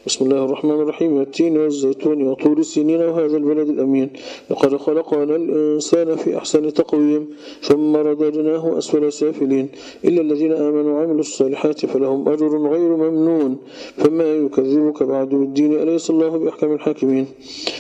بسم الله الرحمن الرحيم. والتين والزيتون وطور السنين وهذا البلد الأمين. لقد خلقنا الإنسان في أحسن تقويم ثم رددناه أسفل سافلين إلا الذين آمنوا وعملوا الصالحات فلهم أجر غير ممنون. فما يكذبك بعد بالدين؟ أليس الله بأحكم الحاكمين؟